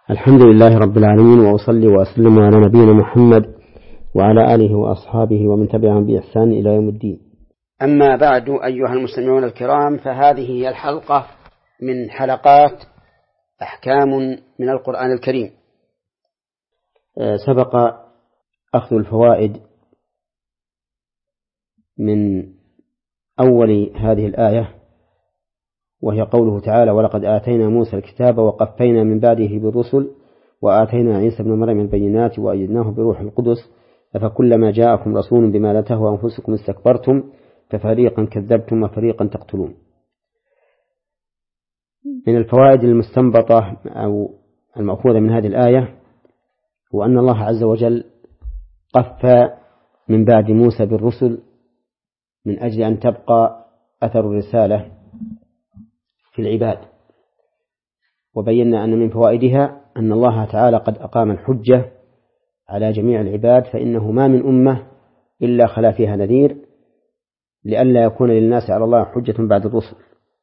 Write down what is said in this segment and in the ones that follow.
الحمد لله رب العالمين، وأصلي وأسلم على نبينا محمد وعلى آله وأصحابه ومن تبعهم بإحسان إلى يوم الدين. أما بعد، أيها المستمعون الكرام، فهذه هي الحلقة من حلقات أحكام من القرآن الكريم. سبق أخذ الفوائد من أول هذه الآية، وهي قوله تعالى: ولقد آتينا موسى الكتاب وقفينا من بعده بالرسل وآتينا عيسى ابن مريم البينات وأيدناه بروح القدس أفكلما جاءكم رسول بما لا تهوى أنفسكم استكبرتم ففريقا كذبتم وفريقا تقتلون. من الفوائد المستنبطة أو المأخوذة من هذه الآية هو أن الله عز وجل قفى من بعد موسى بالرسل من أجل أن تبقى أثر الرسالة في العباد، وبينا أن من فوائدها أن الله تعالى قد أقام الحجة على جميع العباد، فإنه ما من أمة إلا خلا فيها نذير لئلا يكون للناس على الله حجة بعد الرسل.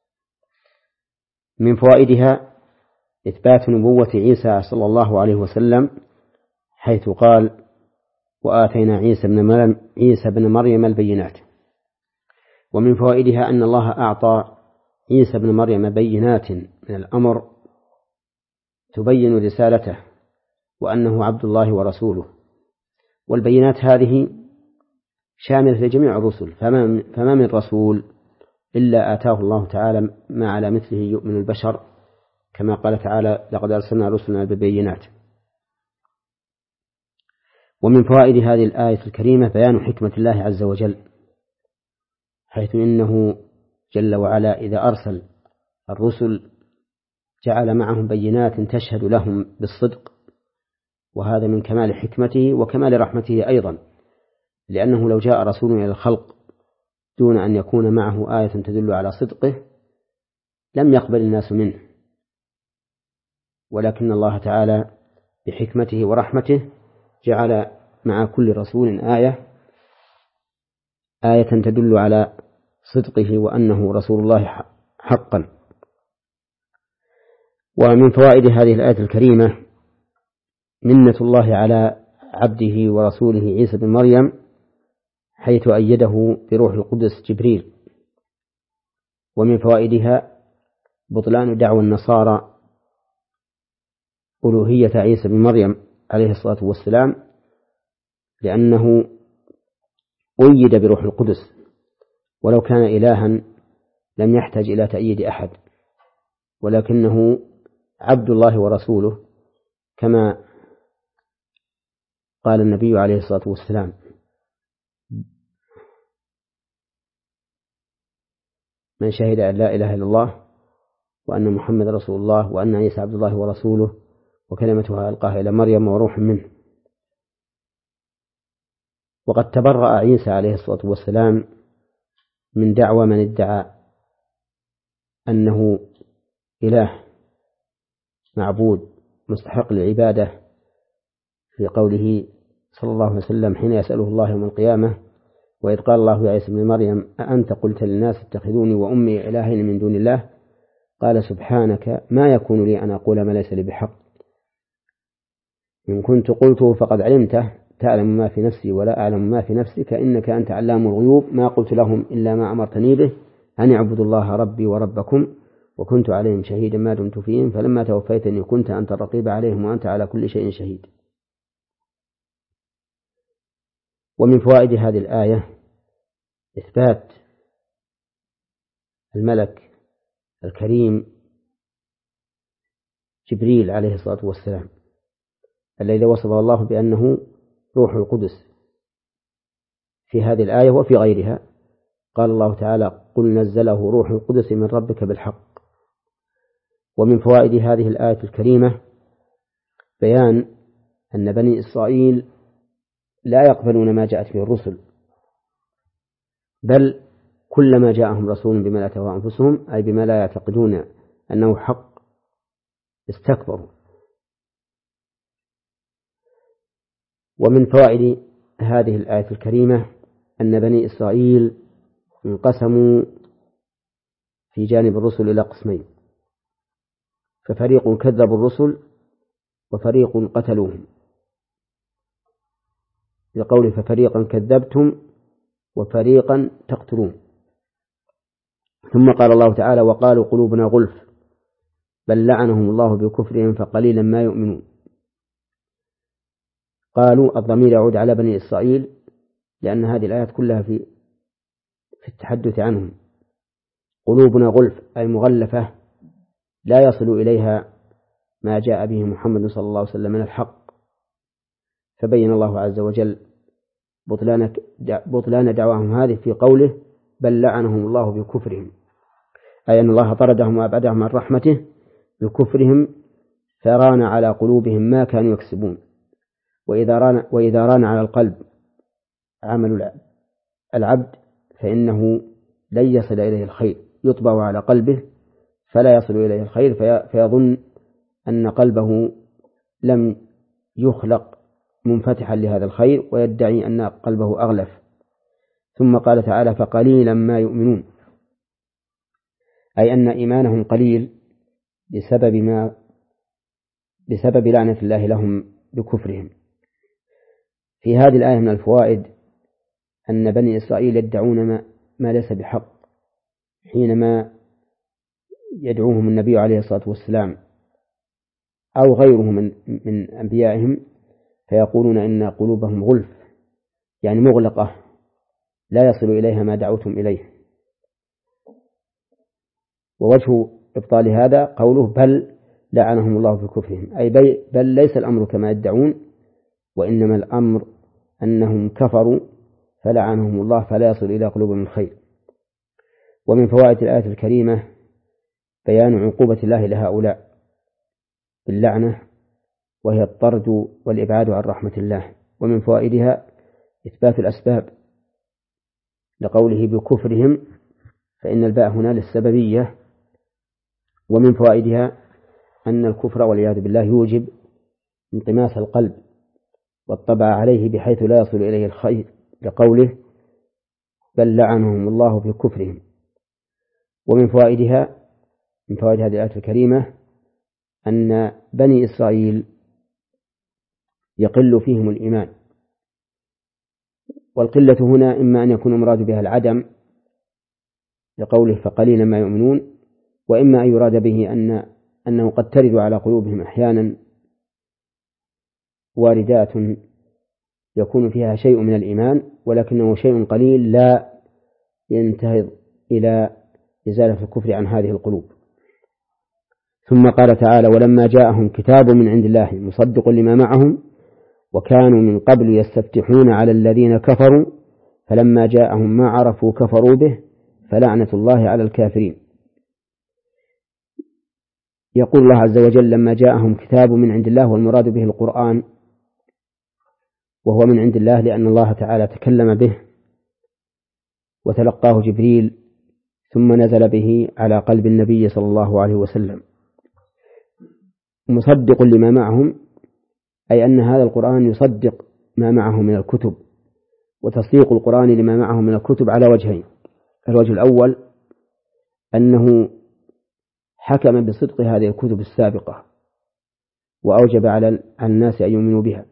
من فوائدها إثبات نبوة عيسى صلى الله عليه وسلم، حيث قال: وآتينا عيسى بن مريم البينات. ومن فوائدها أن الله أعطى عيسى بن مريم بينات من الأمر تبين رسالته وأنه عبد الله ورسوله، والبينات هذه شاملة لجميع الرسل، فما من رسول إلا آتاه الله تعالى ما على مثله يؤمن البشر، كما قال تعالى: لقد أرسلنا رسلنا بالبينات. ومن فوائد هذه الآية الكريمة بيان حكمة الله عز وجل، حيث إنه جل وعلا إذا أرسل الرسل جعل معهم بينات تشهد لهم بالصدق، وهذا من كمال حكمته وكمال رحمته أيضا، لأنه لو جاء رسول إلى الخلق دون أن يكون معه آية تدل على صدقه لم يقبل الناس منه، ولكن الله تعالى بحكمته ورحمته جعل مع كل رسول آية تدل على صدقه وأنه رسول الله حقا. ومن فوائد هذه الآية الكريمة منة الله على عبده ورسوله عيسى بن مريم، حيث أيده بروح القدس جبريل. ومن فوائدها بطلان دعوى النصارى ألوهية عيسى بن مريم عليه الصلاة والسلام، لأنه أيد بروح القدس، ولو كان إلها لم يحتاج إلى تأييد أحد، ولكنه عبد الله ورسوله، كما قال النبي عليه الصلاة والسلام: من شهد أن لا إله إلا الله وأن محمد رسول الله وأن عيسى عبد الله ورسوله وكلمتها ألقاها إلى مريم وروح منه. وقد تبرأ عيسى عليه الصلاة والسلام من دعوى من ادعى أنه إله معبود مستحق للعبادة، في قوله صلى الله عليه وسلم حين يسأله الله يوم القيامة: وإذ قال الله يا عيسى ابن مريم أأنت قلت للناس اتخذوني وأمي إلهين من دون الله؟ قال: سبحانك ما يكون لي أن أقول ما ليس لي بحق، إن كنت قلته فقد علمته تعلم ما في نفسي ولا أعلم ما في نفسك إنك أنت علام الغيوب، ما قلت لهم إلا ما أمرتني به أن اعبدوا الله ربي وربكم وكنت عليهم شهيدا ما دمت فيهم فلما توفيتني كنت أنت الرقيب عليهم وأنت على كل شيء شهيد. ومن فوائد هذه الآية إثبات الملك الكريم جبريل عليه الصلاة والسلام، الذي وصف الله بأنه روح القدس في هذه الآية وفي غيرها. قال الله تعالى: قل نزله روح القدس من ربك بالحق. ومن فوائد هذه الآية الكريمة بيان أن بني إسرائيل لا يقبلون ما جاءت به الرسل، بل كلما جاءهم رسول بما لا تهوى أنفسهم، أي بما لا يعتقدون أنه حق، استكبروا. ومن فوائد هذه الآية الكريمة أن بني إسرائيل انقسموا في جانب الرسل إلى قسمين، ففريق كذبوا الرسل وفريق قتلوهم، لقوله ففريقا كذبتم وفريقا تقتلون. ثم قال الله تعالى وقالوا قلوبنا غلف بل لعنهم الله بكفرهم فقليلا ما يؤمنون. قالوا الضمير يعود على بني إسرائيل لأن هذه الآيات كلها في التحدث عنهم. قلوبنا غلف أي مغلفة لا يصل إليها ما جاء به محمد صلى الله عليه وسلم من الحق، فبين الله عز وجل بطلان دعواهم هذه في قوله بل لعنهم الله بكفرهم، أي أن الله طردهم وأبعدهم عن رحمته بكفرهم، فران على قلوبهم ما كانوا يكسبون. وإذا ران على القلب عمل العبد فإنه لن يصل إليه الخير، يطبع على قلبه فلا يصل إليه الخير، فيظن أن قلبه لم يخلق منفتحا لهذا الخير ويدعي أن قلبه أغلف. ثم قال تعالى فقليلا ما يؤمنون، أي أن إيمانهم قليل بسبب لعنة الله لهم بكفرهم. في هذه الآية من الفوائد أن بني إسرائيل يدعون ما ليس بحق حينما يدعوهم النبي عليه الصلاة والسلام أو غيره من أنبيائهم، فيقولون إن قلوبهم غلف يعني مغلقة لا يصل إليها ما دعوتم إليه. ووجه إبطال هذا قوله بل لعنهم الله بكفرهم، أي بل ليس الأمر كما يدعون، وإنما الأمر أنهم كفروا فلعنهم الله فلا يصل إلى قلوبهم الخير. ومن فوائد الآية الكريمة بيان عقوبة الله لهؤلاء باللعنة وهي الطرد والإبعاد عن رحمة الله. ومن فوائدها إثبات الأسباب لقوله بكفرهم، فإن الباء هنا للسببية. ومن فوائدها أن الكفر والعياذ بالله يوجب انطماس القلب والطبع عليه بحيث لا يصل إليه الخير، لقوله بل لعنهم الله بكفرهم. ومن فوائدها من فوائد هذه الآية الكريمة أن بني إسرائيل يقل فيهم الإيمان، والقلة هنا إما أن يكون مراد بها العدم لقوله فقليلا ما يؤمنون، وإما أن يراد به أنه قد ترد على قلوبهم أحيانا واردات يكون فيها شيء من الإيمان ولكنه شيء قليل لا ينتهض إلى إزالة الكفر عن هذه القلوب. ثم قال تعالى ولما جاءهم كتاب من عند الله مصدق لما معهم وكانوا من قبل يستفتحون على الذين كفروا فلما جاءهم ما عرفوا كفروا به فلعنة الله على الكافرين. يقول الله عز وجل لما جاءهم كتاب من عند الله، والمراد به القرآن، وهو من عند الله لأن الله تعالى تكلم به وتلقاه جبريل ثم نزل به على قلب النبي صلى الله عليه وسلم. مصدق لما معهم أي أن هذا القرآن يصدق ما معه من الكتب، وتصديق القرآن لما معه من الكتب على وجهين: الوجه الأول أنه حكم بصدق هذه الكتب السابقة وأوجب على الناس أن يؤمنوا بها،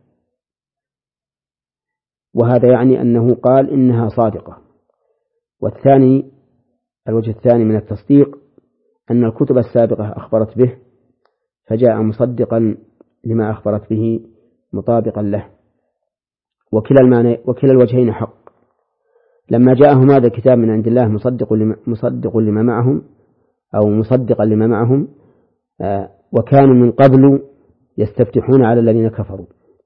وهذا يعني أنه قال إنها صادقة. والثاني الوجه الثاني من التصديق أن الكتب السابقة أخبرت به فجاء مصدقا لما أخبرت به مطابقا له، وكلا الوجهين حق. لما جاءهم هذا الكتاب من عند الله مصدق لما معهم أو مصدقا لما معهم، وكانوا من قبل يستفتحون على الذين كفروا.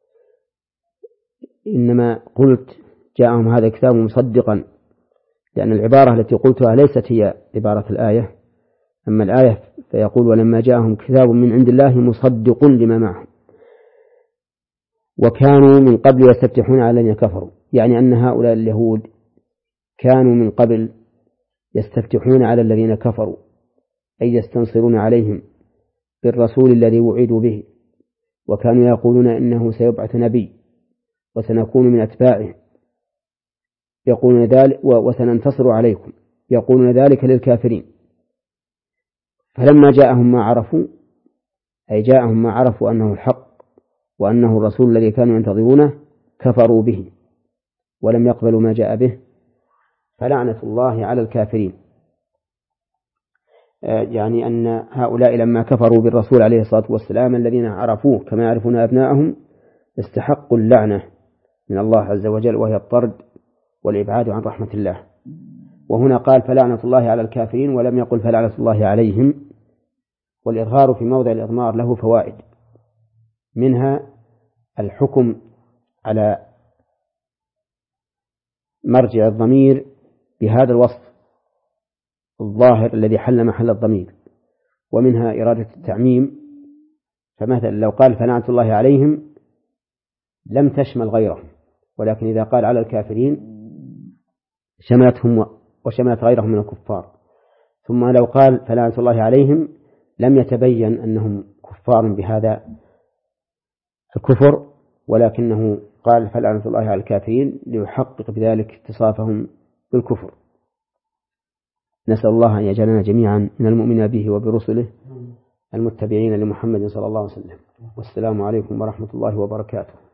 إنما قلت جاءهم هذا الكتاب مصدقا لأن العبارة التي قلتها ليست هي عبارة الآية، أما الآية فيقول ولما جاءهم كتاب من عند الله مصدق لما معهم وكانوا من قبل يستفتحون على الذين كفروا، يعني أن هؤلاء اليهود كانوا من قبل يستفتحون على الذين كفروا، أي يستنصرون عليهم بالرسول الذي وعدوا به، وكانوا يقولون إنه سيبعث نبي وسنكون من أتباعه، يقولون ذلك وسننتصر عليكم، يقولون ذلك للكافرين. فلما جاءهم ما عرفوا أي جاءهم ما عرفوا أنه الحق وأنه الرسول الذي كانوا ينتظرونه كفروا به ولم يقبلوا ما جاء به، فلعنة الله على الكافرين. يعني أن هؤلاء لما كفروا بالرسول عليه الصلاة والسلام الذين عرفوه كما يعرفون أبناءهم استحقوا اللعنة من الله عز وجل، وهي الطرد والإبعاد عن رحمة الله. وهنا قال فلعنة الله على الكافرين ولم يقل فلعنة الله عليهم. والإظهار في موضع الإضمار له فوائد، منها الحكم على مرجع الضمير بهذا الوصف الظاهر الذي حل محل الضمير، ومنها إرادة التعميم. فمثلا لو قال فلعنة الله عليهم لم تشمل غيرهم، ولكن إذا قال على الكافرين شملتهم وشملت غيرهم من الكفار. ثم لو قال فلعنة الله عليهم لم يتبين أنهم كفار بهذا الكفر، ولكنه قال فلعنة الله على الكافرين ليحقق بذلك اتصافهم بالكفر. نسأل الله أن يجعلنا جميعا من المؤمنين به وبرسله المتبعين لمحمد صلى الله عليه وسلم. والسلام عليكم ورحمة الله وبركاته.